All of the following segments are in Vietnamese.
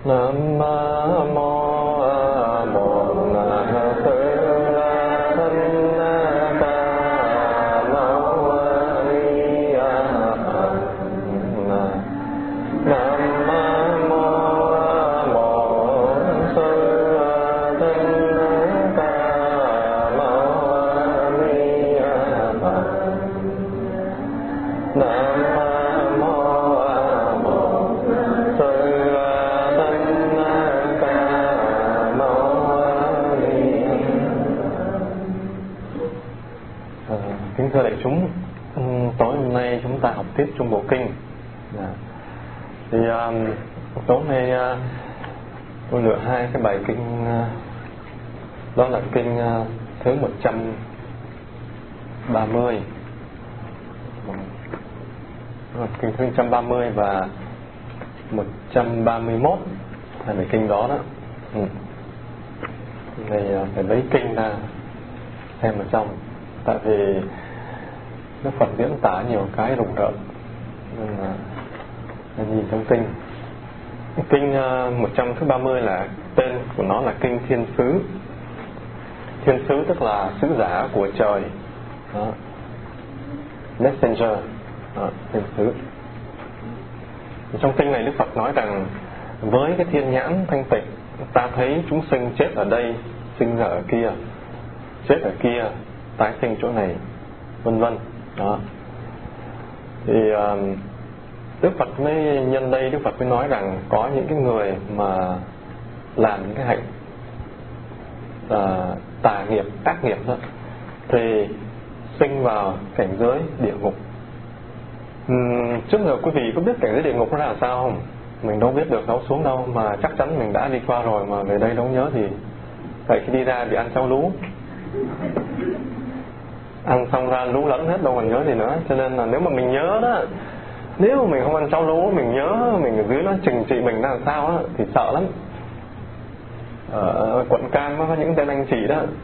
Nam mô A Bổn Sư Thích Ca Mâu Ni Phật. Nam mô A Bổn Sư Thích Ca Mâu Ni Phật. Nam mô A Bổn Sư Kính thưa đại chúng, tối hôm nay chúng ta học tiếp Trung Bộ Kinh. Thì tối hôm nay tôi lựa hai cái bài kinh, đó là kinh thứ 130, kinh thứ 130 và 131, hai bài kinh đó đó. Này phải lấy kinh ra xem ở trong, tại vì Đức Phật diễn tả nhiều cái rùng rợn nên là nhìn trong kinh. Kinh 130 là tên của nó là kinh Thiên Sứ. Thiên Sứ tức là sứ giả của trời đó. Messenger đó, Thiên Sứ. Trong kinh này Đức Phật nói rằng với cái thiên nhãn thanh tịnh, ta thấy chúng sinh chết ở đây, sinh ra ở kia, chết ở kia, tái sinh chỗ này, vân vân đó. Thì Đức Phật mới nhân đây, Đức Phật mới nói rằng có những cái người mà làm những cái hạnh tà nghiệp, ác nghiệp đó, thì sinh vào cảnh giới địa ngục. Trước giờ quý vị có biết cảnh giới địa ngục nó ra làm sao không? Mình đâu biết được, đâu xuống đâu, mà chắc chắn mình đã đi qua rồi, mà về đây đâu nhớ thì vậy khi đi ra bị ăn cháo lú, ăn xong ra lú lẫn hết, đâu còn nhớ gì nữa. Cho nên là nếu mà mình nhớ đó, nếu mà mình không ăn cháo lú, mình nhớ mình ở dưới nó trừng trị mình làm sao đó, thì sợ lắm. Ở quận Cam có những tên anh chị đó,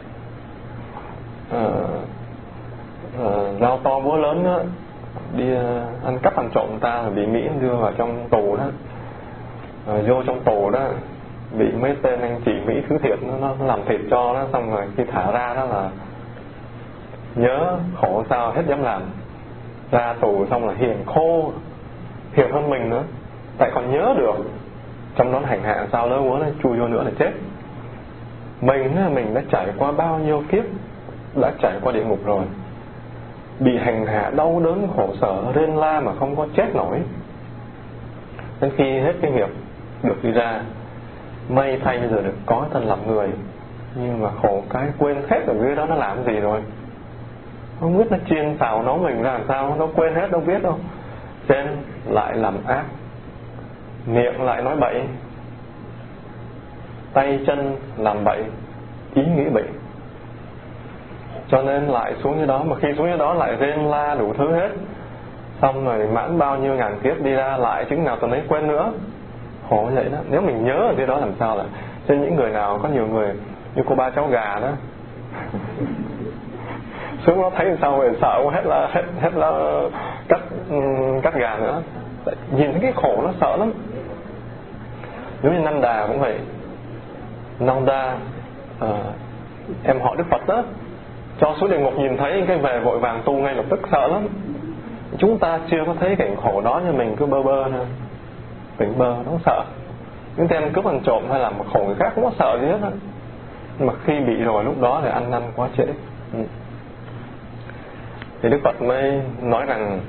dao to búa lớn đó, đi ăn cắp ăn trộm người ta, bị Mỹ đưa vào trong tù đó. Vô trong tù đó bị mấy tên anh chị Mỹ thứ thiệt nó làm thịt cho đó, xong rồi khi thả ra đó là nhớ khổ sao hết dám làm. Ra tù xong là hiền khô, hiền hơn mình nữa, tại còn nhớ được. Trong đó hành hạ sao lỡ uống chui vô nữa là chết. Mình đã trải qua bao nhiêu kiếp, đã trải qua địa ngục rồi, bị hành hạ đau đớn khổ sở rên la mà không có chết nổi. Đến khi hết cái nghiệp được đi ra, may thay bây giờ được có thân làm người, nhưng mà khổ cái quên hết ở dưới đó nó làm gì rồi, không biết nó chiên xào nấu mình ra làm sao, nó quên hết đâu biết đâu. Trên lại làm ác, miệng lại nói bậy, tay chân làm bậy, ý nghĩ bậy, cho nên lại xuống dưới đó. Mà khi xuống dưới đó lại rên la đủ thứ hết, xong rồi mãn bao nhiêu ngàn kiếp đi ra lại chứng nào tầm ấy quên nữa. Khổ vậy đó. Nếu mình nhớ ở dưới đó làm sao là cho những người nào, có nhiều người như cô ba cháu gà đó xuống đó thấy sao rồi sợ hết là cắt gà nữa. Nhìn thấy cái khổ nó sợ lắm. Giống như Nanda Đà cũng vậy. Nanda em họ Đức Phật đó, cho xuống địa ngục nhìn thấy cái về vội vàng tu ngay lập tức, sợ lắm. Chúng ta chưa có thấy cảnh khổ đó, nhưng mình cứ bơ nữa, tỉnh bơ, nó sợ. Những tên cướp ăn trộm hay làm khổ người khác không có sợ gì hết đó. Mà khi bị rồi lúc đó thì ăn năn quá trễ. Thì Đức Phật mới nói rằng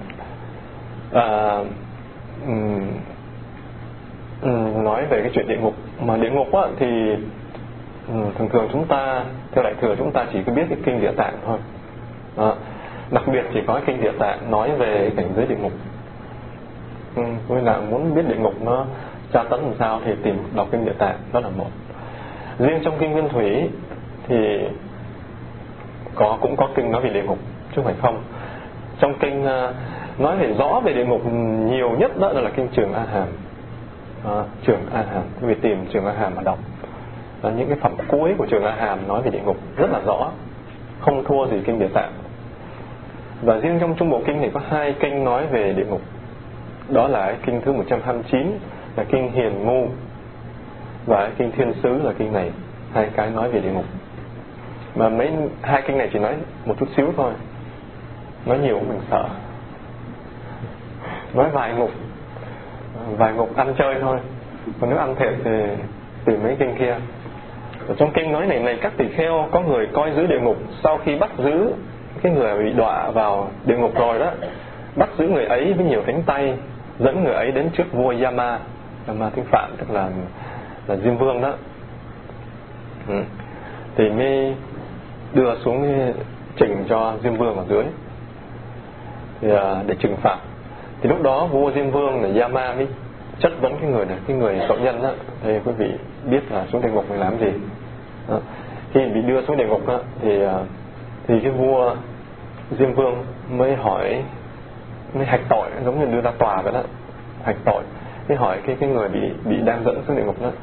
nói về cái chuyện địa ngục. Mà địa ngục á, thì thường chúng ta, theo Đại Thừa, chúng ta chỉ có biết cái kinh Địa Tạng thôi. Đặc biệt chỉ có cái kinh Địa Tạng nói về cảnh giới địa ngục. Quý nào muốn biết địa ngục nó tra tấn làm sao thì tìm đọc kinh Địa Tạng, đó là một. Riêng trong kinh Nguyên Thủy thì cũng có kinh nói về địa ngục, chứ không phải không. Trong kinh nói về rõ về địa ngục nhiều nhất đó là kinh Trường A Hàm. Trường A Hàm, quý vị tìm Trường A Hàm mà đọc. Những cái phẩm cuối của Trường A Hàm nói về địa ngục rất là rõ, không thua gì kinh Địa Tạng. Và riêng trong Trung Bộ Kinh thì có hai kinh nói về địa ngục. Đó là kinh thứ 129 là kinh Hiền Ngu, và kinh Thiên Sứ là kinh này, hai cái nói về địa ngục. Mà hai kinh này chỉ nói một chút xíu thôi, nói nhiều mình sợ. Nói vài ngục ăn chơi thôi, còn nếu ăn thiệt thì tìm mấy kinh kia. Ở trong kinh nói này các tỳ kheo có người coi giữ địa ngục, sau khi bắt giữ cái người bị đọa vào địa ngục rồi đó, bắt giữ người ấy với nhiều cánh tay, dẫn người ấy đến trước vua Yama tiếng Phạn tức là Diêm Vương đó. Thì mới đưa xuống trình cho Diêm Vương ở dưới để trừng phạt. Thì lúc đó vua Diêm Vương là Yama mới chất vấn cái người này, cái người tội nhân đó. Thì quý vị biết là xuống địa ngục mình làm gì đó. Khi bị đưa xuống địa ngục đó, thì cái vua Diêm Vương mới hạch tội, giống như đưa ra tòa vậy đó, hạch tội. Mới hỏi cái người bị đang dẫn xuống địa ngục đó,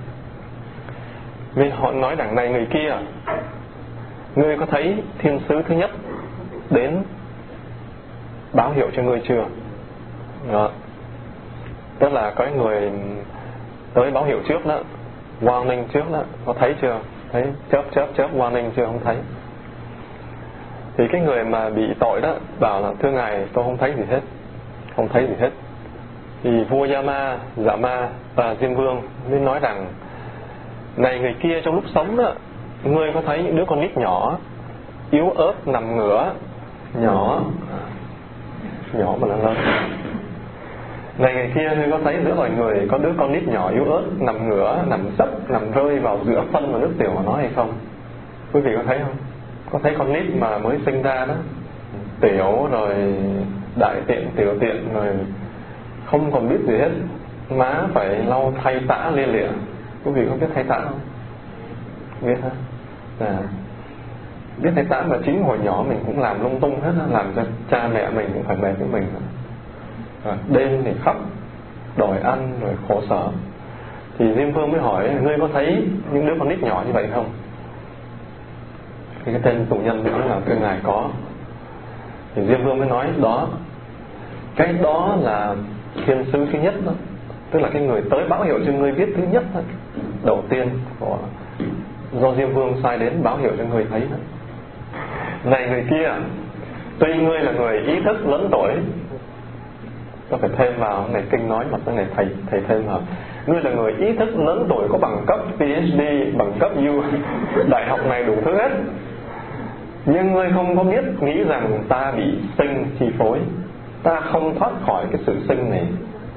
mới họ nói đằng này người kia, ngươi có thấy thiên sứ thứ nhất đến báo hiệu cho ngươi chưa? Đó. Tức là có người tới báo hiệu trước đó, warning trước đó, có thấy chưa? Thấy chớp warning chưa? Không thấy. Thì cái người mà bị tội đó bảo là thưa ngài, tôi không thấy gì hết, không thấy gì hết. Thì vua Yama, Dạ Ma và Diêm Vương mới nói rằng này người kia, trong lúc sống đó, ngươi có thấy những đứa con nít nhỏ yếu ớt nằm ngửa, nhỏ mà là lớn. Này người kia, ngươi có thấy có đứa con nít nhỏ yếu ớt nằm ngửa, nằm sấp, nằm rơi vào giữa phân và nước tiểu của nó hay không? Quý vị có thấy không? Có thấy con nít mà mới sinh ra đó, tiểu rồi đại tiện, tiểu tiện rồi không còn biết gì hết, má phải lau thay tã lia lịa. Quý vị có biết thay tã không? Biết hả? Biết thay tã, mà chính hồi nhỏ mình cũng làm lung tung hết, làm cho cha mẹ mình cũng phải mệt với mình. Đêm thì khóc đòi ăn rồi khổ sở. Thì Diêm Vương mới hỏi ngươi có thấy những đứa con nít nhỏ như vậy không? Thì cái tên tù nhân nói là cái ngài có. Thì Diêm Vương mới nói đó, cái đó là thiên sứ thứ nhất đó, tức là cái người tới báo hiệu cho ngươi biết thứ nhất đó, đầu tiên của do Diêm Vương sai đến báo hiệu cho ngươi thấy đó. Này người kia, tuy ngươi là người ý thức lớn tuổi, tôi phải thêm vào này, kinh nói mà cái này thầy thêm vào, ngươi là người ý thức lớn tuổi, có bằng cấp PhD, bằng cấp U, đại học này đủ thứ hết, nhưng ngươi không có biết nghĩ rằng ta bị sinh chi phối, ta không thoát khỏi cái sự sinh này,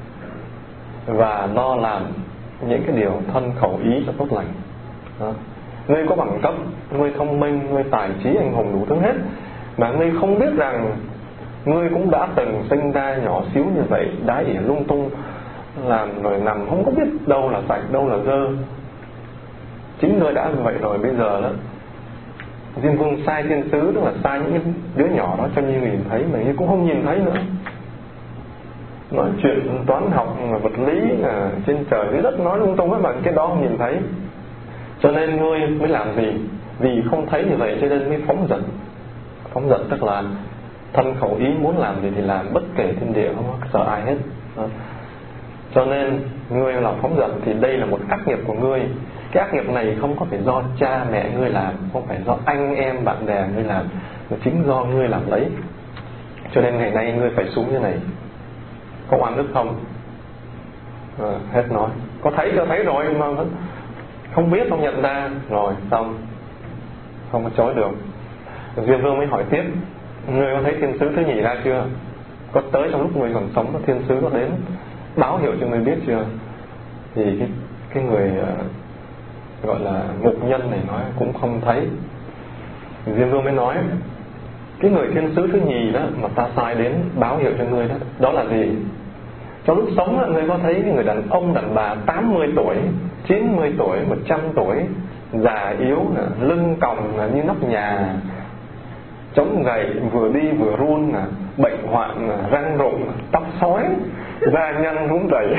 và lo làm những cái điều thân khẩu ý cho tốt lành đó. Ngươi có bằng cấp, ngươi thông minh, ngươi tài trí anh hùng đủ thứ hết, mà ngươi không biết rằng ngươi cũng đã từng sinh ra nhỏ xíu như vậy, đá ỉa lung tung, làm rồi nằm không có biết đâu là sạch đâu là dơ. Chính ngươi đã như vậy rồi. Bây giờ đó Diêm Vương sai thiên sứ, tức là sai những đứa nhỏ đó cho như nhìn thấy, mà như cũng không nhìn thấy nữa. Nói chuyện toán học, vật lý, trên trời dưới đất nói lung tung hết, mà cái đó không nhìn thấy. Cho nên ngươi mới làm gì? Vì không thấy như vậy cho nên mới phóng dật. Phóng dật tức là thân khẩu ý muốn làm gì thì làm, bất kể thiên địa, không có sợ ai hết. Cho nên ngươi làm phóng dật thì đây là một ác nghiệp của ngươi. Cái ác nghiệp này không có phải do cha mẹ ngươi làm, không phải do anh em bạn bè ngươi làm, mà chính do ngươi làm lấy. Cho nên ngày nay ngươi phải xuống như này. Có oan ức không? Hết nói. Có thấy cho thấy rồi mà không biết, không nhận ra. Rồi xong, không có chối được. Diêm Vương mới hỏi tiếp, ngươi có thấy thiên sứ thứ nhì ra chưa? Có tới trong lúc ngươi còn sống, có thiên sứ có đến báo hiệu cho ngươi biết chưa? Thì cái người gọi là mục nhân này nói cũng không thấy. Diêm Vương mới nói, cái người thiên sứ thứ nhì đó mà ta sai đến báo hiệu cho ngươi đó, đó là gì? Trong lúc sống đó, ngươi có thấy người đàn ông đàn bà 80 tuổi, 90 tuổi, 100 tuổi, già yếu, lưng còng như nóc nhà, chống gậy, vừa đi vừa run, bệnh hoạn, răng rụng, tóc xói, da nhăn run rẩy.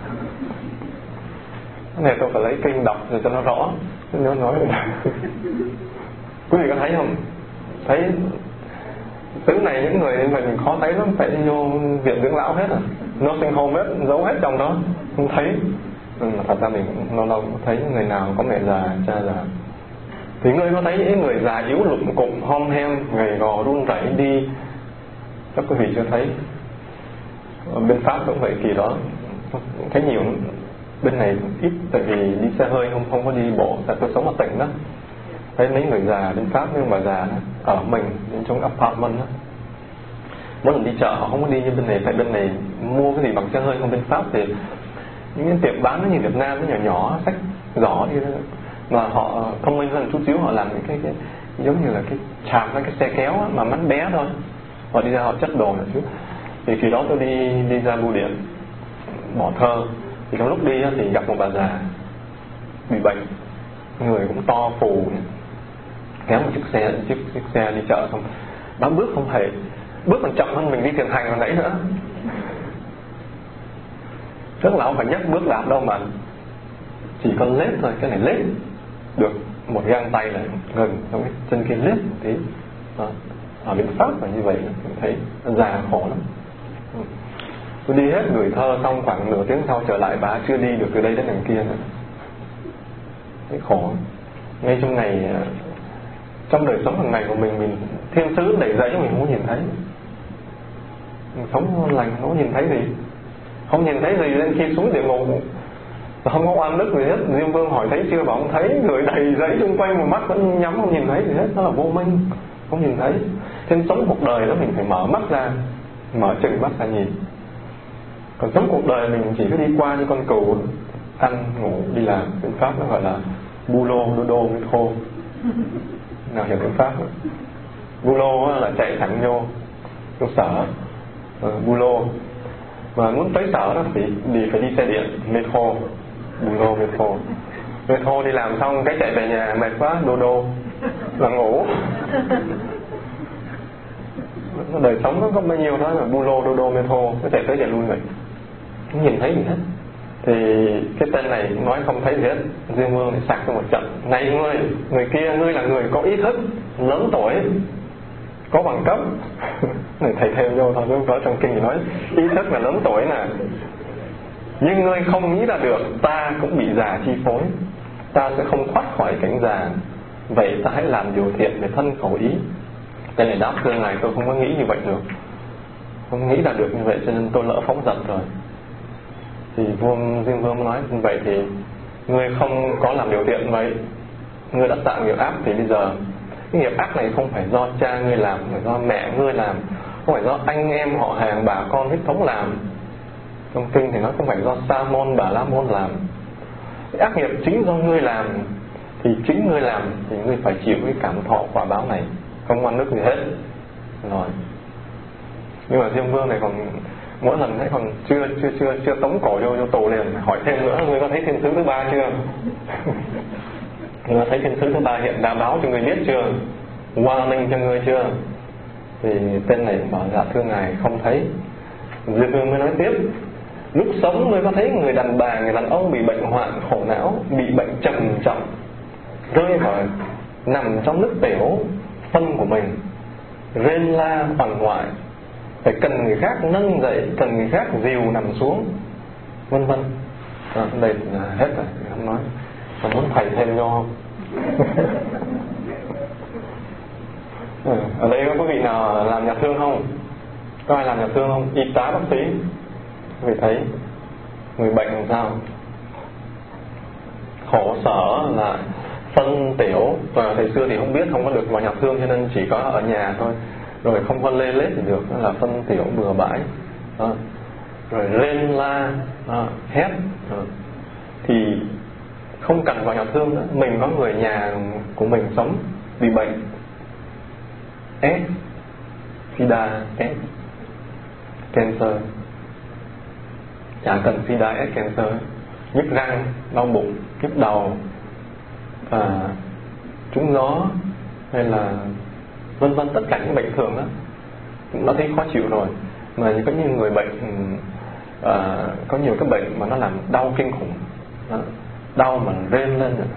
Cái này tôi phải lấy kinh đọc rồi cho nó rõ. Nó nói quý vị có thấy không? Thấy thứ này những người mình khó thấy lắm, phải vô viện dưỡng lão hết nursing home hết, giấu hết trong đó, không thấy. Nhưng mà thật ra mình cũng lâu lâu thấy người nào có mẹ già, cha già, thì ngươi có thấy những người già yếu lụng cụm, hom hem, gầy gò, run rẩy đi, chắc quý vị chưa thấy. Ở bên Pháp cũng vậy, kỳ đó thấy nhiều. Bên này ít, tại vì đi xe hơi không có đi bộ, tại tôi sống ở tỉnh đó. Thấy mấy người già bên Pháp, nhưng mà già ở mình trong apartment đó, mỗi lần đi chợ họ không có đi như bên này. Tại bên này mua cái gì bằng xe hơi, không. Bên Pháp thì những cái tiệm bán nó như Việt Nam, nó nhỏ nhỏ, xách giỏ đi đó. Mà họ thông minh hơn chút xíu, họ làm những cái giống như là cái chạm cái xe kéo á, mà mắt bé thôi. Họ đi ra họ chất đồ nữa chứ. Thì khi đó tôi đi ra bưu điện Bỏ Thơ, thì trong lúc đi á, thì gặp một bà già bị bệnh, người cũng to phù, kéo một chiếc xe đi chợ, xong bà bước không hề, bước còn chậm hơn mình đi thiền hành hồi nãy nữa. Rất là không phải nhấc bước đạp đâu, mà chỉ con lết thôi. Cái này lết được một gang tay là ngừng, xong cái chân kia lết một tí đó. Ở bên Pháp là như vậy, mình thấy già khổ lắm. Tôi đi hết gửi thơ xong khoảng nửa tiếng sau trở lại, bà chưa đi được từ đây đến đằng kia nữa. Thấy khổ. Ngay trong ngày, trong đời sống hàng ngày của mình thiên sứ đẩy dãy mình không có nhìn thấy. Mình sống ngon lành không có nhìn thấy gì, không nhìn thấy gì. Lên khi xuống địa ngục không có oan đức gì hết. Diêm Vương hỏi thấy chưa, bảo không thấy. Người đầy dãy xung quanh mà mắt vẫn nhắm không nhìn thấy gì hết. Nó là vô minh, không nhìn thấy. Trên sống cuộc đời đó mình phải mở mắt ra, mở chừng mắt ra nhìn. Còn sống cuộc đời mình chỉ có đi qua như con cừu, ăn ngủ đi làm. Tiếng Pháp nó gọi là boulot dodo métro. Nào hiểu tiếng Pháp không? Boulot là chạy thẳng vô sở, boulot. Mà muốn tới sở đó thì phải đi xe điện metro, boulot metro. Metro đi làm xong cái chạy về nhà mệt quá, dodo là ngủ. Đời sống nó không bao nhiêu đó là boulot dodo metro, nó chạy tới chạy lui vậy, không nhìn thấy gì hết. Thì cái tên này cũng nói không thấy gì hết. Diêm Vương lại sặc cho một trận: này ngươi, người kia, ngươi là người có ý thức, lớn tuổi, có bằng cấp. Này thầy theo vô thôi, có trong kinh thì nói ý thức là lớn tuổi nè, nhưng ngươi không nghĩ ra được ta cũng bị già chi phối, ta sẽ không thoát khỏi cảnh già. Vậy ta hãy làm điều thiện về thân khẩu ý. Cái này đáp thương này tôi không có nghĩ như vậy được, không nghĩ ra được như vậy, cho nên tôi lỡ phóng dật rồi. Thì Diêm Vương nói: vậy thì ngươi không có làm điều thiện, vậy ngươi đã tạo nghiệp ác. Thì bây giờ cái nghiệp ác này không phải do cha ngươi làm, không phải do mẹ ngươi làm, không phải do anh em họ hàng bà con huyết thống làm. Trong kinh thì nói không phải do Sa môn Bà La môn làm. Cái ác nghiệp chính do ngươi làm, thì chính ngươi làm thì ngươi phải chịu cái cảm thọ quả báo này, không oan ức gì hết rồi. Nhưng mà Diêm Vương này còn mỗi lần thấy còn chưa tống cổ vô tù liền, hỏi thêm nữa: ngươi có thấy thiên sứ thứ ba chưa? Ngươi có thấy thiên sứ thứ ba hiện đã báo cho ngươi biết chưa? Warning cho ngươi chưa? Thì tên này bảo: dạ thưa ngài không thấy. Diêm Vương mới nói tiếp: lúc sống ngươi có thấy người đàn bà, người đàn ông bị bệnh hoạn khổ não, bị bệnh trầm trọng, rơi vào nằm trong nước tiểu phân của mình, rên la hoàng hoại, phải cần người khác nâng dậy, cần người khác dìu nằm xuống, vân vân. Đây là hết rồi, không nói. Còn muốn thầy thêm vô không? Ở đây có quý vị nào làm nhà thương không? Có ai làm nhà thương không? Y tá bác sĩ. Quý vị thấy người bệnh làm sao? Khổ sở là phân tiểu. Và thời xưa thì không biết, không có được vào nhà thương, cho nên chỉ có ở nhà thôi. Rồi không có lê lết thì được, đó là phân tiểu bừa bãi. Rồi rên la, hét. Thì không cần vào nhà thương nữa. Mình có người nhà của mình sống bị bệnh S, SIDA, S, cancer, chả cần SIDA, S, cancer, nhức răng, đau bụng, nhức đầu, trúng gió, hay là vân vân, tất cả những bệnh thường đó cũng đã thấy khó chịu rồi. Mà có những người bệnh có nhiều cái bệnh mà nó làm đau kinh khủng đó. Đau mà rên lên rồi.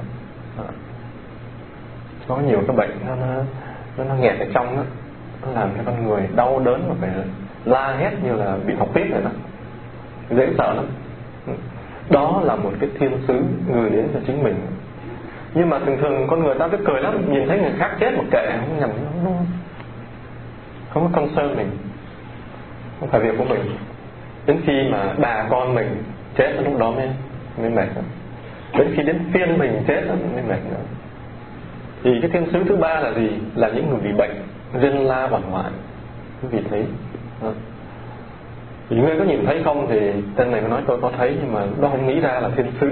Có nhiều cái bệnh nó nghẹt ở trong đó, nó làm cho con người đau đớn mà phải la hét như là bị thọc tít rồi đó, dễ sợ lắm. Đó là một cái thiên sứ gửi đến cho chính mình. Nhưng mà thường thường con người ta cứ cười lắm, nhìn thấy người khác chết một kệ, không nhầm, không có concern mình, không phải việc của mình. Đến khi mà bà con mình chết lúc đó mới mệt. Đến khi đến phiên mình chết mới mệt nữa. Thì cái thiên sứ thứ ba là gì? Là những người bị bệnh, rên la bẩn hoại. Quý vị thấy đó. Thì ngươi có nhìn thấy không? Thì tên này nói tôi có thấy, nhưng mà nó không nghĩ ra là thiên sứ.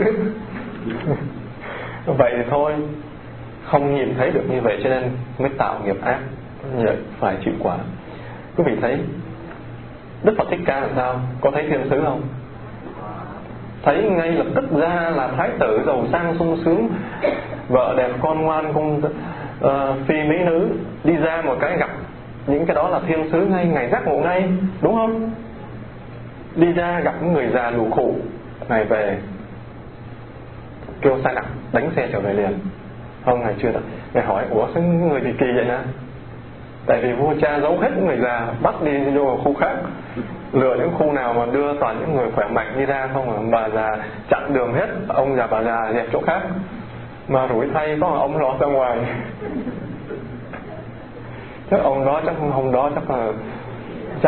Vậy thì thôi, không nhìn thấy được như vậy cho nên mới tạo nghiệp ác, phải chịu quả. Quý vị thấy Đức Phật Thích Ca làm sao? Có thấy thiên sứ không? Thấy ngay lập tức ra là thái tử giàu sang sung sướng, vợ đẹp con ngoan, con phi mỹ nữ, đi ra một cái gặp những cái đó là thiên sứ ngay, ngày giác ngộ ngay, đúng không? Đi ra gặp những người già lù khụ, ngày về kêu sai nặng, đánh xe trở về liền. Không, ngày chưa đó. Ngày hỏi, ủa sao người gì kỳ vậy nè? Tại vì vua cha giấu hết những người già, bắt đi vô khu khác, lựa những khu nào mà đưa toàn những người khỏe mạnh đi ra không, bà già chặn đường hết, ông già bà già dẹp chỗ khác. Mà rủi thay có ông lọt ra ngoài. Chắc ông đó chắc hôm đó chắc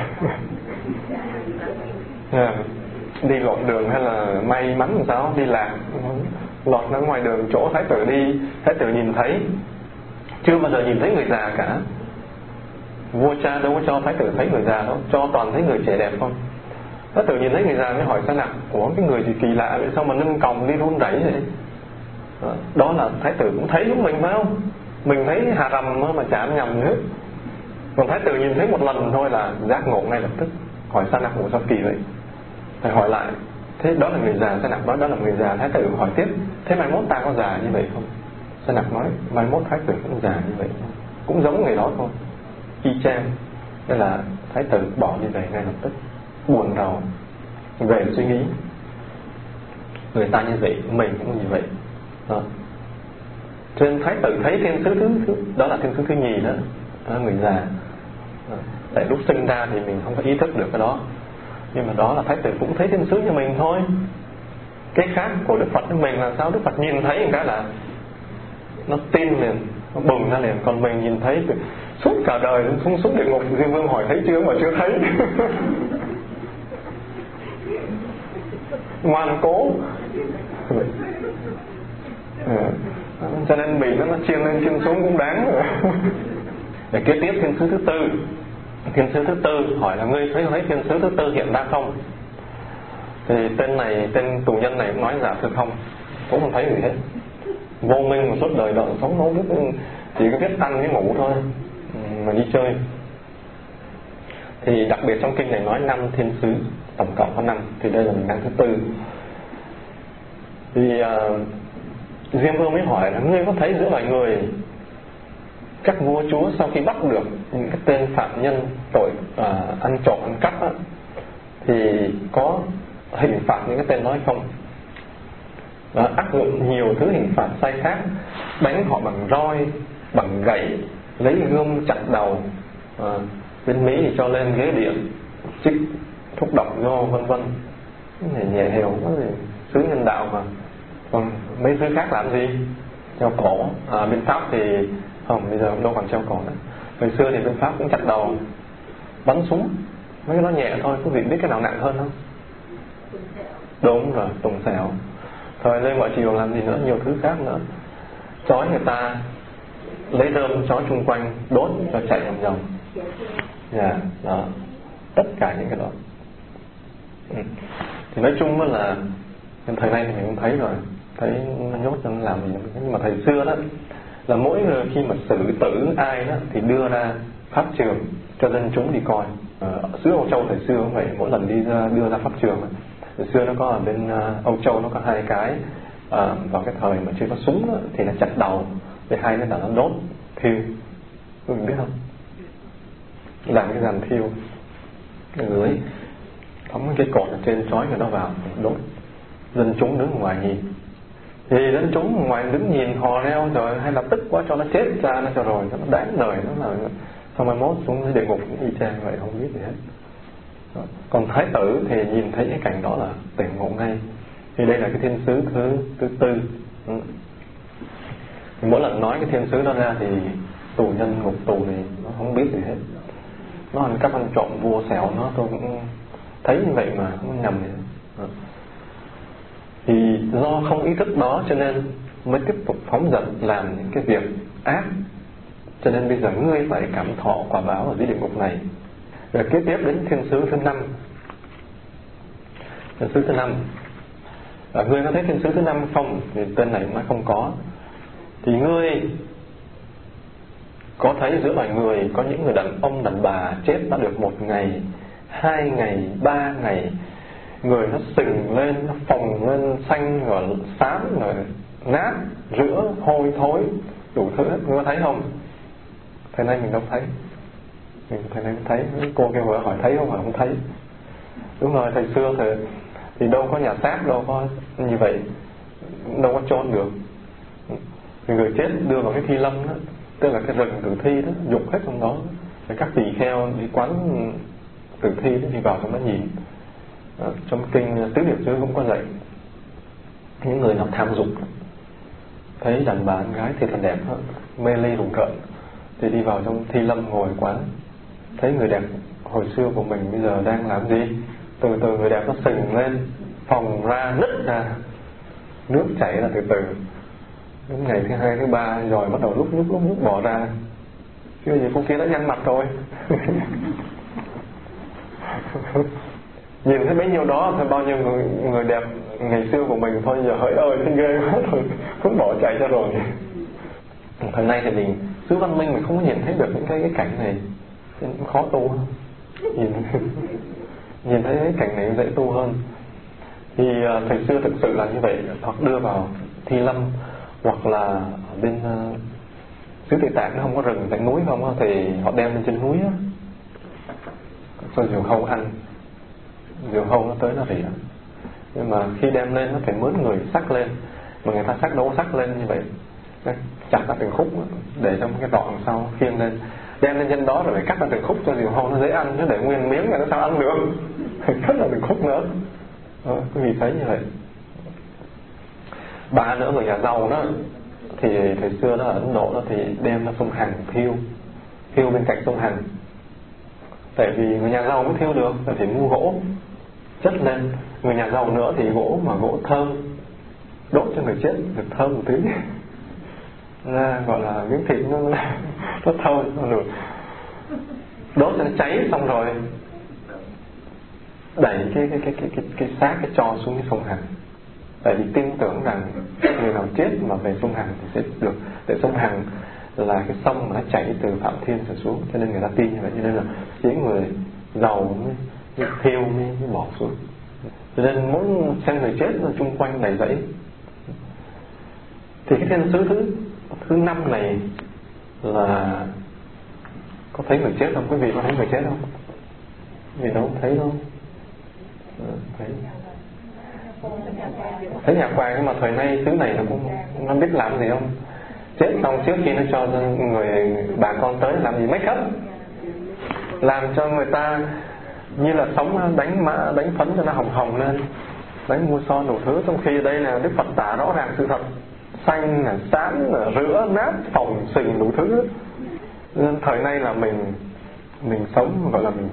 đi lộn đường hay là may mắn làm sao đi lạc, lọt ra ngoài đường chỗ thái tử đi. Thái tử nhìn thấy, chưa bao giờ nhìn thấy người già cả. Vua cha đâu có cho thái tử thấy người già đâu, cho toàn thấy người trẻ đẹp không. Thái tử nhìn thấy người già mới hỏi sao nặng, ủa cái người gì kỳ lạ vậy, sao mà lưng còng đi run rẩy vậy? Đó là thái tử cũng thấy giống mình phải không? Mình thấy hà rầm mà chả nhầm nữa. Còn thái tử nhìn thấy một lần thôi là giác ngộ ngay lập tức. Hỏi sao nặng, ủa sao kỳ vậy? Phải hỏi lại, thế đó là người già. Sao nặng nói đó là người già. Thái tử hỏi tiếp, thế mai mốt ta có già như vậy không? Sao nặng nói, mai mốt thái tử cũng già như vậy, cũng giống người đó thôi, y chang. Nên là thái tử bỏ như vậy ngay lập tức, buồn rầu về suy nghĩ, người ta như vậy mình cũng như vậy đó. Cho nên thái tử thấy thiên sứ thứ đó là thiên sứ thứ nhì đó, người già đó. Tại lúc sinh ra thì mình không có ý thức được cái đó, nhưng mà đó là thái tử cũng thấy thiên sứ như mình thôi. Cái khác của Đức Phật với mình là sao? Đức Phật nhìn thấy một cái là nó tin liền, nó bừng ra liền. Còn mình nhìn thấy suốt cả đời xuống địa ngục. Diêm Vương hỏi thấy chưa, mà chưa thấy. Ngoan cố. Cho nên bị nó chiên lên chiên xuống cũng đáng rồi. Để kế tiếp thiên sứ thứ tư. Thiên sứ thứ tư hỏi là ngươi thấy thiên sứ thứ tư hiện ra không? Thì tên tù nhân này cũng nói dạ thưa không, cũng không thấy gì hết. Vô minh một suốt đời đời sống nó biết, chỉ có biết ăn với ngủ thôi mà đi chơi. Thì đặc biệt trong kinh này nói 5 thiên sứ, tổng cộng có 5, thì đây là mình đang thứ tư. Thì Diêm Vương mới hỏi là ngươi có thấy giữa loài người, các vua chúa sau khi bắt được những cái tên phạm nhân tội ăn trộm ăn cắp á, thì có hình phạt những cái tên đó hay không? Đó, áp dụng nhiều thứ hình phạt sai khác, đánh họ bằng roi, bằng gậy, lấy gươm chặt đầu, bên Mỹ thì cho lên ghế điện, chích thuốc độc vô, vân vân. Cái này nhẹ hều quá gì, xứ nhân đạo mà. Còn mấy thứ khác làm gì? Treo cổ. Bên Pháp thì không, bây giờ đâu còn treo cổ nữa. Hồi xưa thì bên Pháp cũng chặt đầu, bắn súng. Mấy cái đó nhẹ thôi. Quý vị biết cái nào nặng hơn không? Đúng rồi, tùng xẻo. Thời Lê Ngoại Triều làm gì nữa, nhiều thứ khác nữa. Trói người ta, lấy rơm trói chung quanh, đốt cho chạy vòng vòng. Đó, tất cả những cái đó. Thì nói chung là thời nay thì mình cũng thấy rồi, thấy nhốt nó làm gì. Nhưng mà thời xưa đó là mỗi người khi mà xử tử ai đó thì đưa ra pháp trường cho dân chúng đi coi. Ở xứ Âu Châu thời xưa cũng vậy, mỗi lần đi ra đưa ra pháp trường. Thời xưa nó có ở bên Âu Châu nó có 2 cái, vào cái thời mà chưa có súng đó, thì nó chặt đầu, thì 2 cái là nó đốt thiêu. Mình biết không? Làm cái dàn thiêu ở dưới, thấm cái cột ở trên trói người đó vào đốt. Dân chúng đứng ngoài nhìn, thì dân chúng ngoài đứng nhìn hò reo rồi, hay là tức quá cho nó chết ra nó cho rồi, nó đáng đời nó là xong mai mốt xuống địa ngục cũng y chang vậy, không biết gì hết. Còn thái tử thì nhìn thấy cái cảnh đó là tỉnh ngộ ngay, Thì đây là cái thiên sứ thứ tư. Thì mỗi lần nói cái thiên sứ đó ra thì tù nhân ngục tù thì nó không biết gì hết, nó ăn cắp ăn trộm vua xẻo nó, tôi cũng thấy như vậy mà không nhầm gì. Thì do không ý thức đó cho nên mới tiếp tục phóng dật làm những cái việc ác, cho nên bây giờ ngươi phải cảm thọ quả báo ở dưới địa ngục này. Rồi kế tiếp đến thiên sứ thứ 5. Thiên sứ thứ 5, ngươi có thấy thiên sứ thứ 5 không? Thì tên này nó không có. Thì ngươi có thấy giữa loài người có những người đàn ông đàn bà chết đã được 1 ngày, 2 ngày, 3 ngày, người nó sừng lên, nó phồng lên, xanh rồi xám rồi nát, rữa, hôi thối, đủ thứ hết. Ngươi có thấy không? Thời nay mình đâu thấy. Thời nay thấy. Cô kêu vợ hỏi thấy không? Mà không thấy. Đúng rồi, thời xưa thì đâu có nhà xác, đâu có như vậy, đâu có chôn được. Người chết đưa vào cái thi lâm đó, tức là cái rừng tử thi đó, dục hết trong đó. Rồi các tỳ kheo đi quán tử thi đó, đi vào trong đó nhìn. Trong kinh Tứ Niệm xứ cũng có dạy những người nào tham dục, thấy đàn bà con gái thiệt là đẹp đó, mê ly rùng rợn, thì đi vào trong thi lâm ngồi quán, thấy người đẹp hồi xưa của mình bây giờ đang làm gì, từ từ người đẹp nó sừng lên, phồng ra, nứt ra, nước chảy là từ từ. Đến ngày thứ 2, thứ 3 rồi bắt đầu lúc bỏ ra, chứ gì cô kia đã nhăn mặt rồi. Nhìn thấy bấy nhiêu đó thì bao nhiêu người đẹp ngày xưa của mình thôi, giờ hỡi ơi thấy ghê quá rồi, cũng bỏ chạy cho rồi. Thời nay thì mình xứ văn minh mình không có nhìn thấy được những cái cảnh này, nên cũng khó tu. Nhìn thấy cái cảnh này dễ tu hơn. Thì thời xưa thực sự là như vậy, hoặc đưa vào thi lâm, hoặc là ở bên xứ Tây Tạng nó không có rừng dãy núi không, thì họ đem lên trên núi á, cho diều hâu ăn. Diều hâu nó tới nó rỉa, nhưng mà khi đem lên nó phải mướn người xắc lên, mà người ta xắc đâu có xắc lên như vậy, chặt ra từng khúc để trong cái rọ sau khiêng lên, đem lên trên đó rồi phải cắt ra từng khúc cho diều hâu nó dễ ăn, chứ để nguyên miếng này nó sao ăn được. Cắt ra từng khúc nữa. Quý vị thấy như vậy. 3 nữa, người nhà giàu đó thì thời xưa đó ở Ấn Độ đó thì đem ra sông Hằng thiêu bên cạnh sông Hằng. Tại vì người nhà giàu mới thiêu được, là phải mua gỗ chất lên. Người nhà giàu nữa thì gỗ mà gỗ thơm, đốt cho người chết được thơm một tí ra, gọi là miếng thịt nó thơm được. Đốt cho nó cháy xong rồi đẩy cái xác, cái tro xuống cái sông Hằng. Tại vì tin tưởng rằng người nào chết mà về sông Hằng thì sẽ được. Tại sông Hằng là cái sông mà nó chảy từ Phạm Thiên trở xuống, cho nên người ta tin như vậy. Cho nên là những người giàu mới thiêu mới bỏ xuống. Cho nên muốn xem người chết nó chung quanh đầy dãy. Thì cái thiên sứ thứ 5 này là có thấy người chết không? Quý vị có thấy người chết không? Quý vị đâu thấy đâu. Thấy nhà quàng, nhưng mà thời nay thứ này nó cũng không biết làm gì không. Chết xong trước khi nó cho người bà con tới làm gì make up, làm cho người ta như là sống đánh phấn cho nó hồng hồng lên, đánh mua son đủ thứ, trong khi đây là Đức Phật tả rõ ràng sự thật, xanh là xám là rữa nát phồng sình đủ thứ. Nên thời nay là mình sống gọi là mình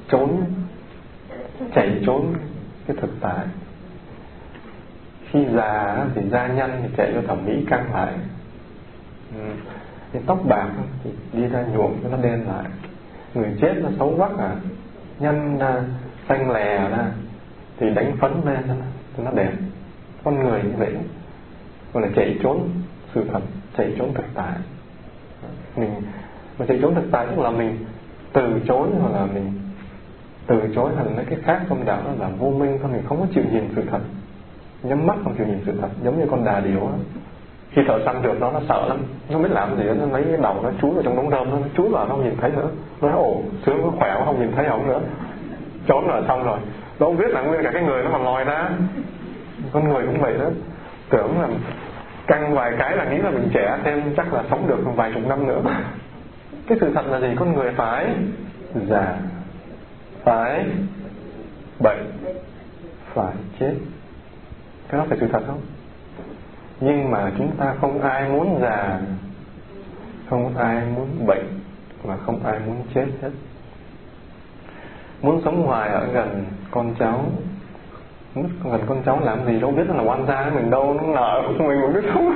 chạy trốn cái thực tại. Khi già thì da nhăn thì chạy cho thẩm mỹ căng lại, cái tóc bạc thì đi ra nhuộm cho nó đen lại. Người chết nó xấu quắc nhăn ra xanh lè ra thì đánh phấn lên cho nó đẹp. Con người như vậy gọi là chạy trốn sự thật, chạy trốn thực tại. Mình chạy trốn thực tại tức là mình từ chối, hoặc là mình từ chối thành mấy cái khác trong đạo, đó là vô minh thôi. Mình không có chịu nhìn sự thật, nhắm mắt không chịu nhìn sự thật, giống như con đà điểu á. Khi thợ săn được nó sợ lắm, nó biết làm gì, nó lấy cái đầu nó chúi vào trong đống rơm, nó chúi vào nó không nhìn thấy nữa, nó nói ồ sướng nó khỏe, không nhìn thấy ổng nữa, trốn rồi xong rồi nó không biết là nguyên cả cái người nó còn lòi ra. Con người cũng vậy đó, tưởng là căng vài cái là nghĩ là mình trẻ thêm, chắc là sống được vài chục năm nữa. Cái sự thật là gì? Con người phải già, phải bệnh, phải chết, Cái đó phải sự thật không? Nhưng mà chúng ta không ai muốn già, không ai muốn bệnh, và không ai muốn chết hết. Muốn sống hoài ở gần con cháu. Gần con cháu làm gì đâu biết là oan gia với mình đâu, nó nợ của mình mà biết không.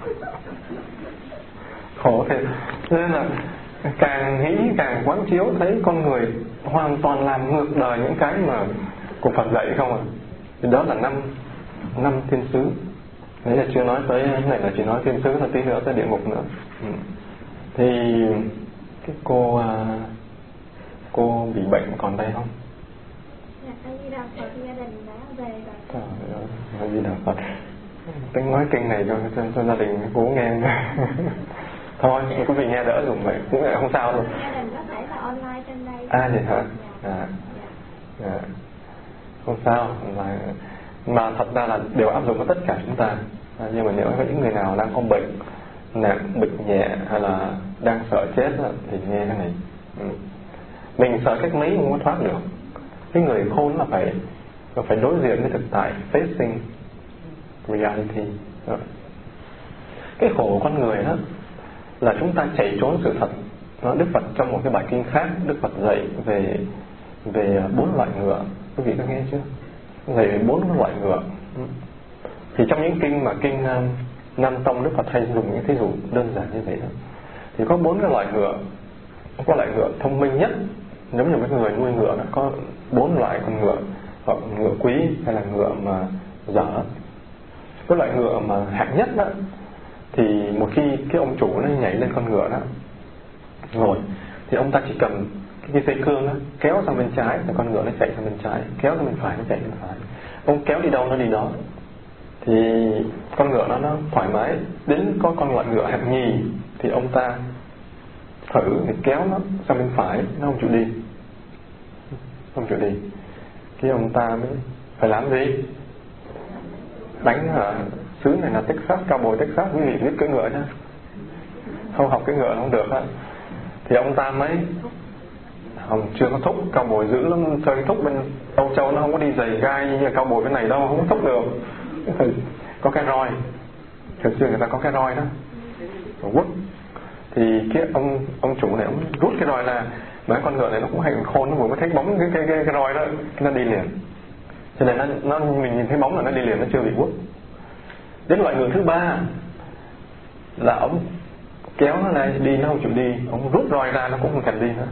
Khổ thiệt. Nên là càng nghĩ càng quán chiếu thấy con người hoàn toàn làm ngược đời những cái mà của Phật dạy không à. Thì đó là năm thiên sứ. Đấy là chưa nói tới, này là chỉ nói thiên sứ, là tí nữa tới địa ngục nữa. Thì cái cô bị bệnh còn đây không? A Di Đà Phật, gia đình đã về rồi. A Di Đà Phật. Tính nói kinh này cho gia đình cố nghe. Thôi quý vị nghe đỡ dùng vậy cũng không sao đâu. Gia đình có thể là online trên đây. Vậy hả? Không sao. Mà thật ra là đều áp dụng với tất cả chúng ta. Nhưng mà nếu có những người nào đang có bệnh nặng, bệnh nhẹ hay là đang sợ chết thì nghe cái này. Mình sợ cách mấy không có thoát được. Cái người khôn là phải đối diện với thực tại, facing reality. Cái khổ của con người đó là chúng ta chạy trốn sự thật. Đức Phật trong một cái bài kinh khác, Đức Phật dạy về 4 loại ngựa. Quý vị có nghe chưa? Dạy về 4 loại ngựa. Thì trong những kinh mà kinh Nam Tông, Đức Phật hay dùng những thí dụ đơn giản như vậy đó. Thì có 4 cái loại ngựa. Có loại ngựa thông minh nhất, giống như mấy người nuôi ngựa đó, có 4 loại con ngựa, hoặc ngựa quý hay là ngựa mà dở. Cái loại ngựa mà hạng nhất đó, thì một khi cái ông chủ nó nhảy lên con ngựa đó ngồi, thì ông ta chỉ cầm cái dây cương đó, kéo sang bên trái thì con ngựa nó chạy sang bên trái, kéo sang bên phải nó chạy bên phải. Ông kéo đi đâu nó đi đó. Thì con ngựa nó thoải mái. Đến có con loại ngựa hạng nhì thì ông ta thử thì kéo nó sang bên phải, nó không chịu đi. Không chịu đi. Cái ông ta mới phải làm gì? Đánh xứ này là Texas, Cowboy Texas, quý vị biết cưỡi ngựa chứ? Không học cưỡi ngựa không được á. Thì ông ta mới chưa có thúc, Cowboy dữ lắm, chơi thúc bên Âu Châu nó không có đi giày gai như là Cowboy bên này đâu, không có thúc được. Có cái roi, thường xuyên người ta có cái roi đó, quất. Thì cái ông chủ này ông rút cái roi ra, mấy con ngựa này nó cũng hay khôn, nó vừa mới thấy bóng cái roi đó, nó đi liền. Cho nên nó mình nhìn thấy bóng là nó đi liền, nó chưa bị quất. Đến loại ngựa thứ 3 là ông kéo nó này đi, nó không chịu đi, ông rút roi ra nó cũng không cần đi nữa.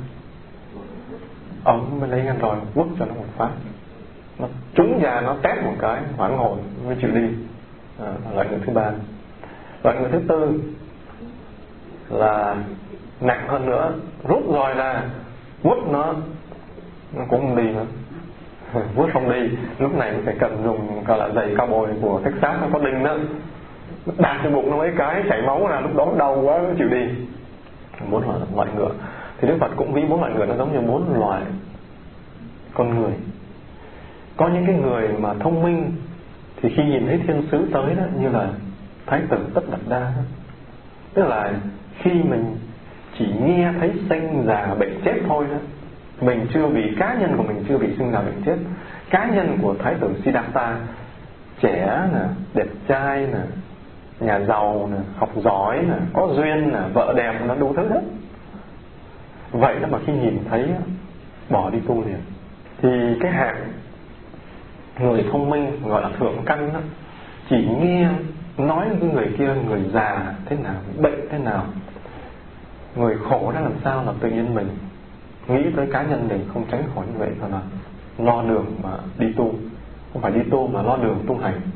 Ông mới lấy ngăn roi quất cho nó một phát, nó trúng da, nó tét một cái, hoảng hồn mới chịu đi. Loại ngựa thứ 3. Loại ngựa thứ 4 là nặng hơn nữa, rút roi ra quất nó cũng không đi nữa. Quất không đi, lúc này mình phải cần dùng gọi là giày cowboy của Texas, nó có đinh đó, đạp trên bụng nó mấy cái chảy máu ra, lúc đó đau quá nó chịu đi. 4 loại ngựa. Thì Đức Phật cũng ví 4 loại ngựa nó giống như 4 loại con người. Có những cái người mà thông minh thì khi nhìn thấy thiên sứ tới đó, như là Thái tử Tất Đạt Đa đó, tức là khi mình chỉ nghe thấy sinh già bệnh chết thôi đó, mình chưa bị, cá nhân của mình chưa bị sinh già bệnh chết. Cá nhân của Thái tử Siddhartha trẻ nè, đẹp trai nè, nhà giàu nè, học giỏi nè, có duyên nè, vợ đẹp, nó đủ thứ hết. Vậy đó mà khi nhìn thấy bỏ đi tu liền. Thì cái hạng người thông minh gọi là thượng căn đó, chỉ nghe nói với người kia, người già thế nào, bệnh thế nào, người khổ đó làm sao, là tự nhiên mình nghĩ tới cá nhân mình không tránh khỏi như vậy, mà là lo đường mà đi tu. Không phải đi tu mà lo đường tu hành.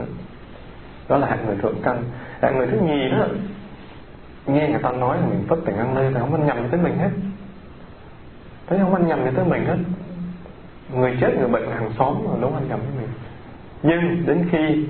Đó là hạng người thượng căn. Hạng người thứ nhì đó, nghe người ta nói là mình phất tỉnh ăn lê thì không ăn nhầm tới mình hết. Thấy không ăn nhầm tới mình hết. Người chết người bệnh hàng xóm mà đâu ăn nhầm với mình. Nhưng đến khi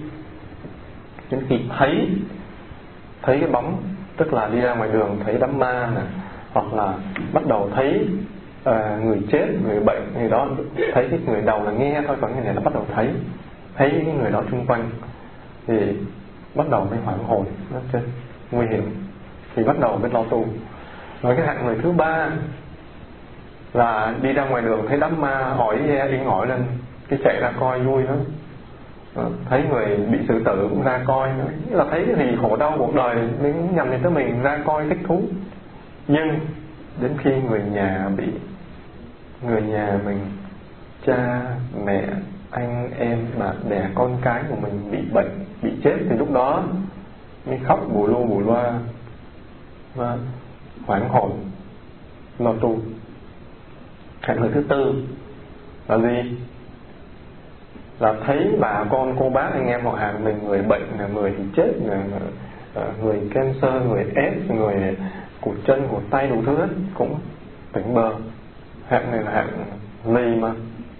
thấy cái bóng, tức là đi ra ngoài đường thấy đám ma nè, hoặc là bắt đầu thấy người chết, người bệnh, người đó, thấy cái người đầu là nghe thôi, còn người này là bắt đầu thấy cái người đó xung quanh, thì bắt đầu mới hoảng hồn, nó chết nguy hiểm, thì bắt đầu mới lo tu. Rồi cái hạng người thứ 3 là đi ra ngoài đường thấy đám ma hỏi inh ỏi lên, cái chạy ra coi vui đó, Thấy người bị xử tử cũng ra coi nữa. Nghĩa là thấy cái gì khổ đau cuộc đời nên cũng nhằm đến tới mình ra coi thích thú. Nhưng đến khi người nhà mình, cha, mẹ, anh em, bạn bè, con cái của mình bị bệnh, bị chết, thì lúc đó mới khóc bù lu bù loa và hoảng hồn lo tu. Hạng người thứ tư là gì? Là thấy bà con cô bác anh em họ hàng mình, người bệnh, người thì chết, người cancer, người S, người cụt chân, cụt tay, đủ thứ hết cũng tỉnh bơ. Hạng này là hạng lì mà.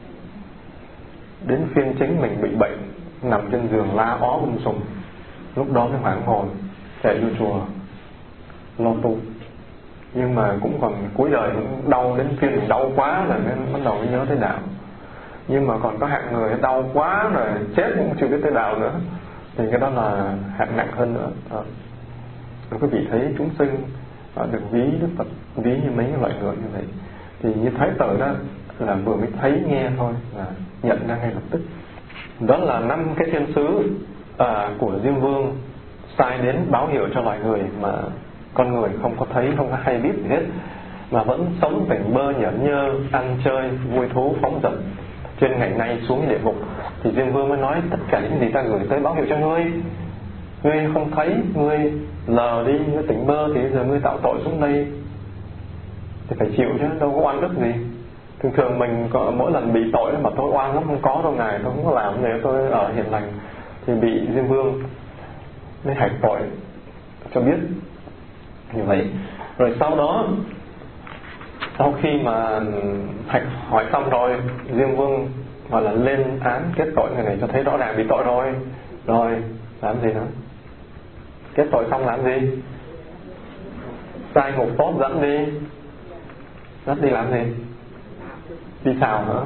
Đến phiên chính mình bị bệnh, nằm trên giường la ó sùm, lúc đó mới hoảng hồn chạy vô chùa lo tu. Nhưng mà cũng còn cuối đời cũng đau, đến phiên mình đau quá rồi nên bắt đầu mới nhớ tới đạo. Nhưng mà còn có hạng người đau quá rồi chết cũng chưa biết tới đạo nữa, thì cái đó là hạng nặng hơn nữa. Quý vị thấy chúng sinh đừng ví Đức Phật ví như mấy loại người như vậy. Thì như Thái Tử đó là vừa mới thấy nghe thôi là nhận ra ngay lập tức. Đó là 5 cái thiên sứ của Diêm Vương sai đến báo hiệu cho loài người mà con người không có thấy, không có hay biết gì hết, mà vẫn sống tỉnh bơ nhởn nhơ, ăn chơi vui thú phóng dật trên ngày nay xuống địa ngục. Thì Diêm Vương mới nói tất cả những gì ta gửi tới báo hiệu cho ngươi, ngươi không thấy, ngươi lờ đi, ngươi tỉnh bơ thì giờ ngươi tạo tội xuống đây thì phải chịu chứ, đâu có oan đức gì. Thường thường mình có mỗi lần bị tội mà tôi oan lắm, không có đâu ngài, tôi không có làm gì, tôi ở hiền lành, thì bị Diêm Vương mới hạch tội cho biết như vậy. Rồi sau đó, sau khi mà hạch hỏi xong rồi, Diêm Vương gọi là lên án kết tội người này cho thấy rõ ràng bị tội rồi. Rồi làm gì nữa? Kết tội xong làm gì? Sai ngục tốt dẫn đi. Dắt đi làm gì? Đi xào hả?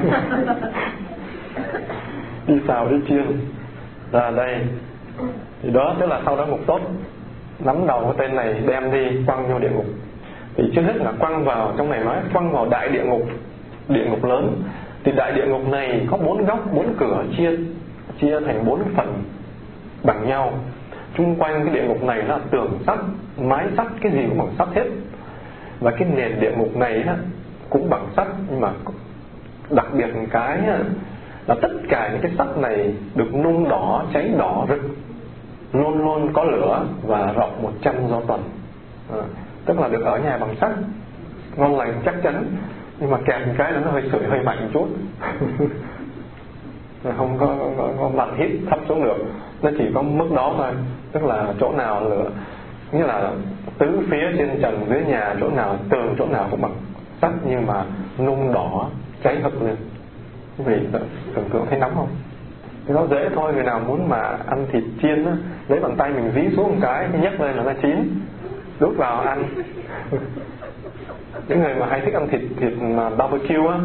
Đi xào, đi chiên. Ra đây. Thì đó tức là sau đó ngục tốt nắm đầu cái tên này đem đi quăng vô địa ngục. Thì trước hết là quăng vào, trong này nói quăng vào đại địa ngục lớn. Thì đại địa ngục này có 4 góc, 4 cửa chia thành 4 phần bằng nhau. Chung quanh cái địa ngục này là tường sắt, mái sắt, cái gì cũng bằng sắt hết. Và cái nền địa ngục này cũng bằng sắt, nhưng mà đặc biệt một cái là tất cả những cái sắt này được nung đỏ, cháy đỏ rực, luôn luôn có lửa và rộng 100 do tuần. Tức là được ở nhà bằng sắt, ngon lành chắc chắn, nhưng mà kèm cái nó hơi sưởi hơi mạnh một chút. Không có lặn hít thấp xuống được, nó chỉ có mức đó thôi. Tức là chỗ nào lửa, nghĩa là tứ phía trên trần dưới nhà, chỗ nào tường chỗ nào cũng bằng sắt, nhưng mà nung đỏ cháy hực lên. Quý vị tưởng tượng thấy nóng không? Nó dễ thôi, người nào muốn mà ăn thịt chiên á, lấy bàn tay mình ví xuống một cái nhấc lên là nó chín, đút vào ăn. Những người mà hay thích ăn thịt mà barbecue á,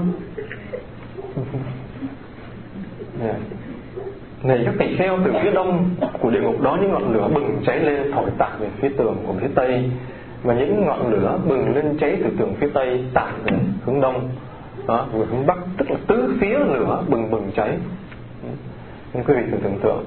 này các tỳ kheo, từ phía đông của địa ngục đó những ngọn lửa bừng cháy lên thổi tản về phía tường của phía tây, và những ngọn lửa bừng lên cháy từ tường phía tây tản về hướng đông đó, về hướng bắc, tức là tứ phía lửa bừng cháy. Nên quý vị thử tưởng tượng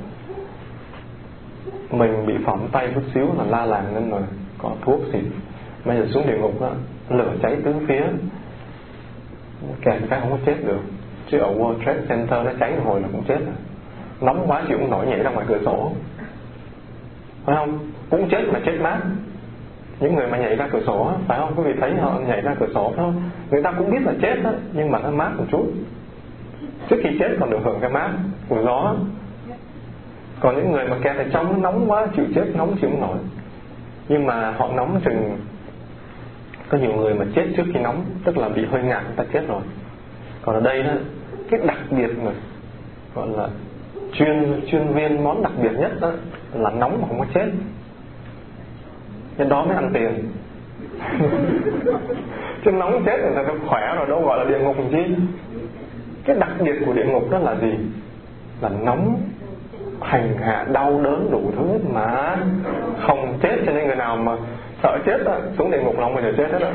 mình bị phỏng tay chút xíu là la làng lên rồi, có thuốc xịt. Bây giờ xuống địa ngục đó, lửa cháy tứ phía, kèm cái không có chết được. Chứ ở World Trade Center nó cháy một hồi là cũng chết rồi. Nóng quá chịu không nổi, nhảy ra ngoài cửa sổ, phải không? Cũng chết mà chết mát. Những người mà nhảy ra cửa sổ, phải không? Quý vị thấy họ nhảy ra cửa sổ, phải không? Người ta cũng biết là chết đó, nhưng mà nó mát một chút. Trước khi chết còn được hưởng cái mát của gió. Còn những người mà kẹt ở trong nó nóng quá, chịu chết, nóng chịu không nổi. Nhưng mà họ nóng chừng, có nhiều người mà chết trước khi nóng, tức là bị hơi ngạt người ta chết rồi. Còn ở đây đó, cái đặc biệt mà gọi là chuyên viên món đặc biệt nhất đó là nóng mà không có chết. Nên đó mới ăn tiền. Chứ nóng chết người ta đã khỏe rồi, đâu gọi là địa ngục làm chi. Cái đặc biệt của địa ngục đó là gì? Là nóng, hành hạ, đau đớn đủ thứ mà không chết. Cho nên người nào mà sợ chết đó, xuống địa ngục là không bao giờ chết hết đó.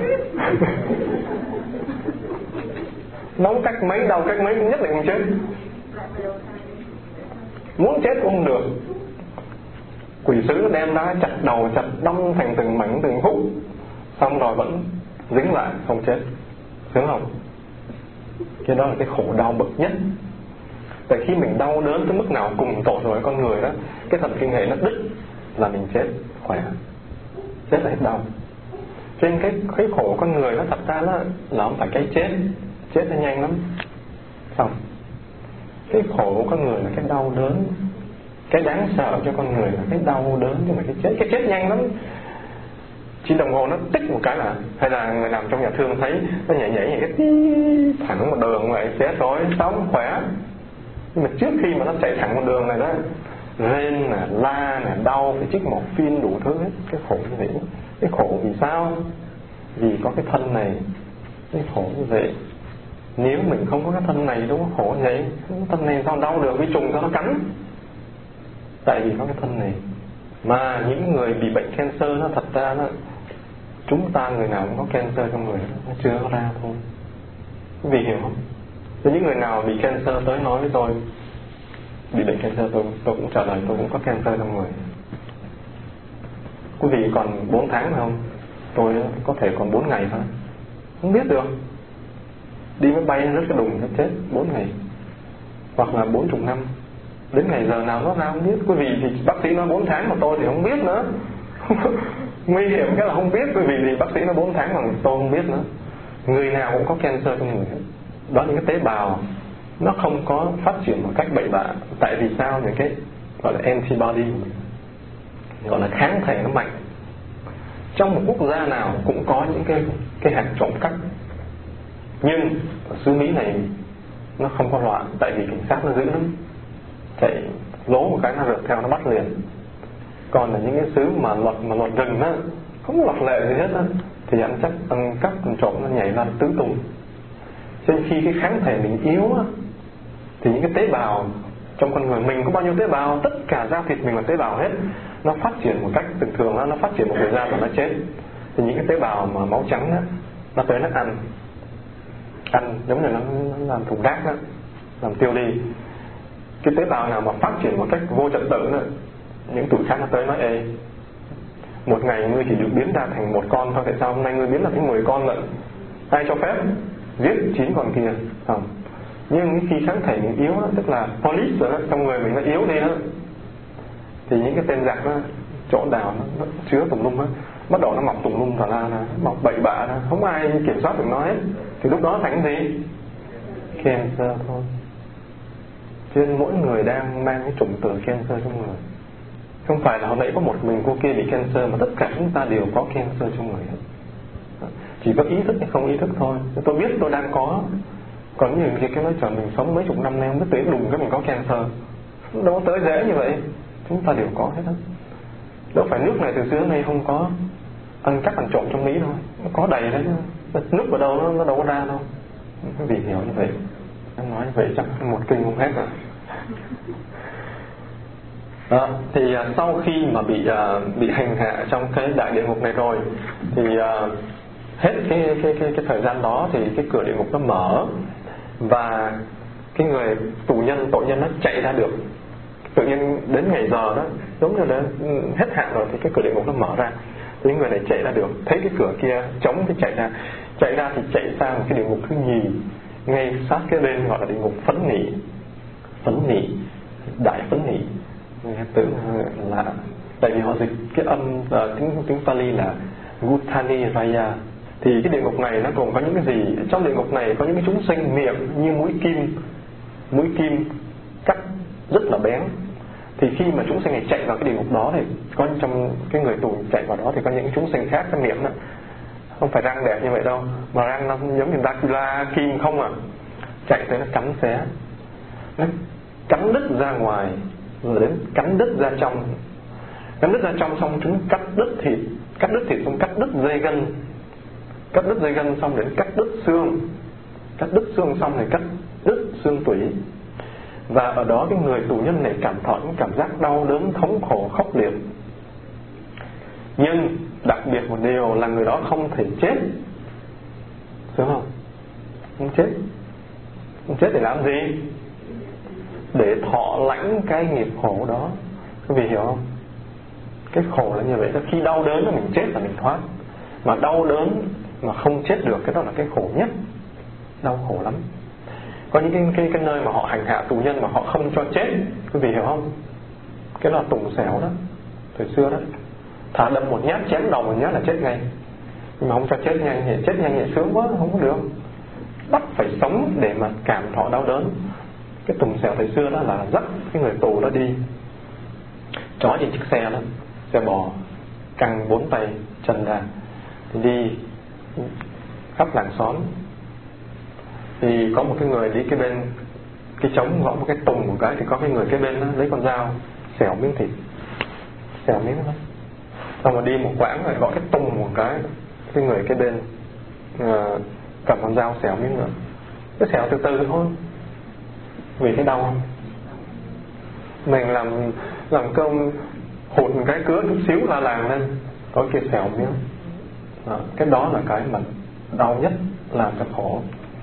Nóng cách mấy, đau cách mấy cũng nhất định không chết. muốn chết cũng không được. Quỷ sứ nó đem đá chặt đầu, chặt đong thành từng mảnh từng khúc, xong rồi vẫn dính lại không chết. Sướng không? Cái đó là cái khổ đau bậc nhất. Tại khi mình đau đớn tới mức nào cùng tội rồi con người đó, cái thần kinh hệ nó đứt là mình chết khỏe, chết là hết đau. Cho nên cái khổ con người nó thật ra là không phải cái chết nó nhanh lắm. Xong cái khổ của con người là cái đau đớn. Cái đáng sợ cho con người là cái đau đớn, chứ mà cái chết nhanh lắm. Chỉ đồng hồ nó tích một cái là, hay là người làm trong nhà thương thấy nó nhảy cái thẳng một đường vậy, chết rồi, sống khỏe. Nhưng mà trước khi mà nó chạy thẳng một đường này đó, rên nè, la nè, đau, phải chích morphine đủ thứ hết. Cái khổ như vậy. Cái khổ vì sao? Vì có cái thân này. Cái khổ như vậy. Nếu mình không có cái thân này đâu có khổ như vậy. Cái thân này sao đau được, vi trùng sao nó cắn? Tại vì có cái thân này. Mà những người bị bệnh cancer nó thật ra nó, chúng ta người nào cũng có cancer trong người, nó chưa có ra thôi. Quý vị hiểu không? Thì những người nào bị cancer tới nói với tôi, bị bệnh cancer, tôi cũng trả lời tôi cũng có cancer trong người. Quý vị còn 4 tháng phải không? Tôi có thể còn 4 ngày thôi. Không biết được. Đi máy bay rất cái đùng nó chết 4 ngày. Hoặc là 40 năm. Đến ngày giờ nào nó ra không biết. Quý vị thì bác sĩ nói 4 tháng mà tôi thì không biết nữa. Nguy hiểm cái là không biết. Quý vị thì bác sĩ nói 4 tháng mà tôi không biết nữa. Người nào cũng có cancer trong người hết. Đó những cái tế bào nó không có phát triển một cách bậy bạ. Tại vì sao? Những cái gọi là antibody, gọi là kháng thể nó mạnh. Trong một quốc gia nào cũng có những cái hạt trộm cắp. Nhưng ở xứ Mỹ này nó không có loạn. Tại vì cảnh sát nó dữ lắm, chạy lố một cái nó rượt theo nó bắt liền. Còn là những cái xứ mà luật rừng á, không có luật lệ gì hết á, thì ăn cắp ăn trộm nó nhảy ra tứ tung. Cho nên khi cái kháng thể mình yếu á, thì những cái tế bào trong con người mình có bao nhiêu tế bào, tất cả da thịt mình là tế bào hết, nó phát triển một cách bình thường đó, nó phát triển một thời gian và nó chết. Thì những cái tế bào mà máu trắng á, nó tới nó ăn giống như nó làm thùng rác đó, làm tiêu đi. Cái tế bào nào mà phát triển một cách vô trật tự nữa, những tụi khác nó tới nói: ê, một ngày ngươi chỉ được biến ra thành 1 con thôi, tại sao hôm nay ngươi biến là thành 10 con lận? Ai cho phép? Giết 9 con kia. Không. Nhưng khi kháng thể mình yếu đó, tức là police đó, trong người mình nó yếu đi đó, thì những cái tên giặc đó, chỗ nào nó chứa tùm lum á, bắt đầu nó mọc tùm lum tà la, mọc bậy bạ đó, không ai kiểm soát được nó hết. Thì lúc đó thành cái gì? Cancer thôi. Cho nên mỗi người đang mang cái chủng tử cancer trong người. Không phải là hồi nãy có một mình cô kia bị cancer, mà tất cả chúng ta đều có cancer trong người hết. Chỉ có ý thức hay không ý thức thôi. Tôi biết tôi đang có. Còn những người cái nói trời, mình sống mấy chục năm nay không biết tới đùng cái mình có cancer. Đâu có tới dễ như vậy. Chúng ta đều có hết á. Đâu phải nước này từ xưa nay không có ăn cắp ăn trộm trong Mỹ đâu. Nó có đầy đấy chứ. Nước ở đâu nó đâu có ra đâu. Quý vị hiểu như vậy. Em nói như vậy chắc một kinh không hết rồi. Thì sau khi mà bị hành hạ trong cái đại địa ngục này rồi, thì hết cái thời gian đó thì cái cửa địa ngục nó mở, và cái người tù nhân, tội nhân nó chạy ra được. Tự nhiên đến ngày giờ đó, giống như là hết hạn rồi, thì cái cửa địa ngục nó mở ra. Thì những người này chạy ra được, thấy cái cửa kia trống thì chạy ra thì chạy sang một cái địa ngục thứ nhì, ngay sát cái bên gọi là địa ngục phấn nị, đại phấn nị. Nghe tưởng là tại vì họ dịch cái âm tiếng Pali là Gutani Raya. Thì cái địa ngục này nó gồm có những cái gì? Trong địa ngục này có những cái chúng sinh miệng như mũi kim cắt rất là bén. Thì khi mà chúng sinh này chạy vào cái địa ngục đó, thì có trong cái người tù chạy vào đó thì có những chúng sinh khác, cái miệng đó không phải răng đẹp như vậy đâu, mà răng nó giống như Dracula kim không à. Chạy tới nó cắn xé, nó cắn đứt ra ngoài, rồi đến cắn đứt ra trong. Cắn đứt ra trong xong chúng cắt đứt thịt xong cắt đứt dây gân xong đến cắt đứt xương xong thì cắt đứt xương tủy. Và ở đó cái người tù nhân này cảm giác đau đớn, thống khổ, khốc liệt. Nhưng đặc biệt một điều là người đó không thể chết. Đúng không? Không chết để làm gì? để thọ lãnh cái nghiệp khổ đó. Quý vị hiểu không? Cái khổ là như vậy. Khi đau đớn là mình chết là mình thoát, mà đau đớn mà không chết được, cái đó là cái khổ nhất, đau khổ lắm. Có những cái nơi mà họ hành hạ tù nhân mà họ không cho chết, quý vị hiểu không? Cái đó là tùng xẻo đó, thời xưa đó. Thả đâm một nhát, chém đầu một nhát là chết ngay, nhưng mà không cho chết nhanh thì chết nhanh thì sướng quá, không có được. Bắt phải sống để mà cảm thọ đau đớn. Cái tùng xẻo thời xưa đó là dắt cái người tù đó đi, trói trên chiếc xe đó, xe bò, căng 4 tay chân ra, thì đi khắp làng xóm. Thì có một cái người đi cái bên cái trống gõ một cái tùng một cái, thì có cái người cái bên đó lấy con dao xẻo miếng thịt, xẻo miếng đó. Xong rồi đi một quãng rồi gõ cái tùng một cái người cái bên cầm con dao xẻo miếng nữa. Cứ xẻo từ từ thôi, vì thấy đau không? Mình làm công hụt một cái cứa chút xíu la làng lên, có kia xẻo miếng đó. Cái đó là cái mà đau nhất, làm cho khổ.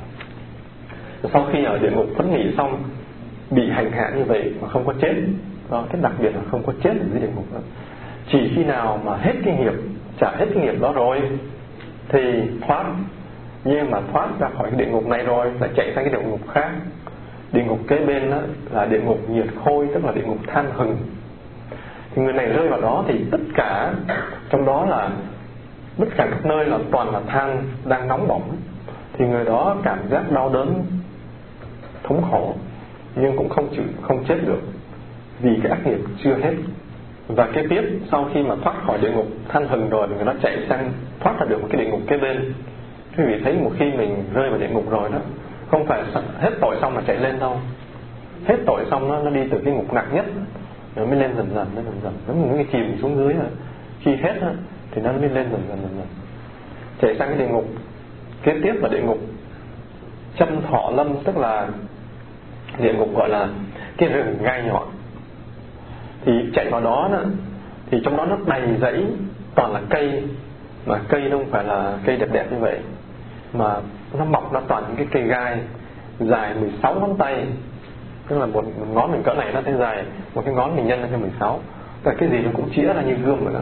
Sau khi ở địa ngục phấn nghỉ xong, bị hành hạ như vậy mà không có chết đó, cái đặc biệt là không có chết ở dưới địa ngục đó. Chỉ khi nào mà hết cái nghiệp, trả hết cái nghiệp đó rồi thì thoát. Nhưng mà thoát ra khỏi cái địa ngục này rồi lại chạy sang cái địa ngục khác. Địa ngục kế bên đó là địa ngục nhiệt khôi, tức là địa ngục than hừng. Thì người này rơi vào đó thì tất cả trong đó là tất cả các nơi là toàn là than đang nóng bỏng. Thì người đó cảm giác đau đớn, thống khổ, nhưng cũng không chết được, vì cái ác nghiệp chưa hết. Và kế tiếp sau khi mà thoát khỏi địa ngục than hừng rồi, người đó chạy sang thoát ra được một cái địa ngục kế bên. Quý vị thấy một khi mình rơi vào địa ngục rồi đó, không phải hết tội xong mà chạy lên đâu. Hết tội xong nó đi từ cái ngục nặng nhất nó mới lên dần dần, giống như cái chìm xuống dưới rồi. Khi hết đó, thì nó mới lên dần dần. Chạy sang cái địa ngục kế tiếp là địa ngục Chân Thọ Lâm, tức là địa ngục gọi là cái rừng gai nhọn. Thì chạy vào đó thì trong đó nó đầy rẫy toàn là cây, mà cây nó không phải là cây đẹp đẹp như vậy, mà nó mọc nó toàn những cái cây gai dài 16 ngón tay, tức là một ngón mình cỡ này nó thấy dài, một cái ngón mình nhân lên cho 16, tức là cái gì nó cũng chĩa ra như gươm vậy đó.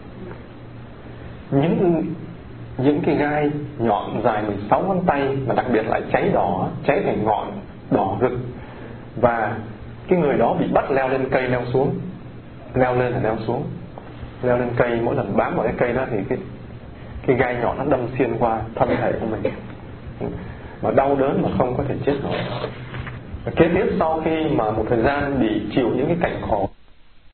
Những cái gai nhọn dài 16 ngón tay, mà đặc biệt lại cháy đỏ, cháy thành ngọn đỏ rực. Và cái người đó bị bắt leo lên cây leo xuống, leo lên là leo xuống, leo lên cây, mỗi lần bám vào cái cây đó thì cái gai nhọn nó đâm xuyên qua thân thể của mình, mà đau đớn mà không có thể chết nổi. Kế tiếp sau khi mà một thời gian bị chịu những cái cảnh khổ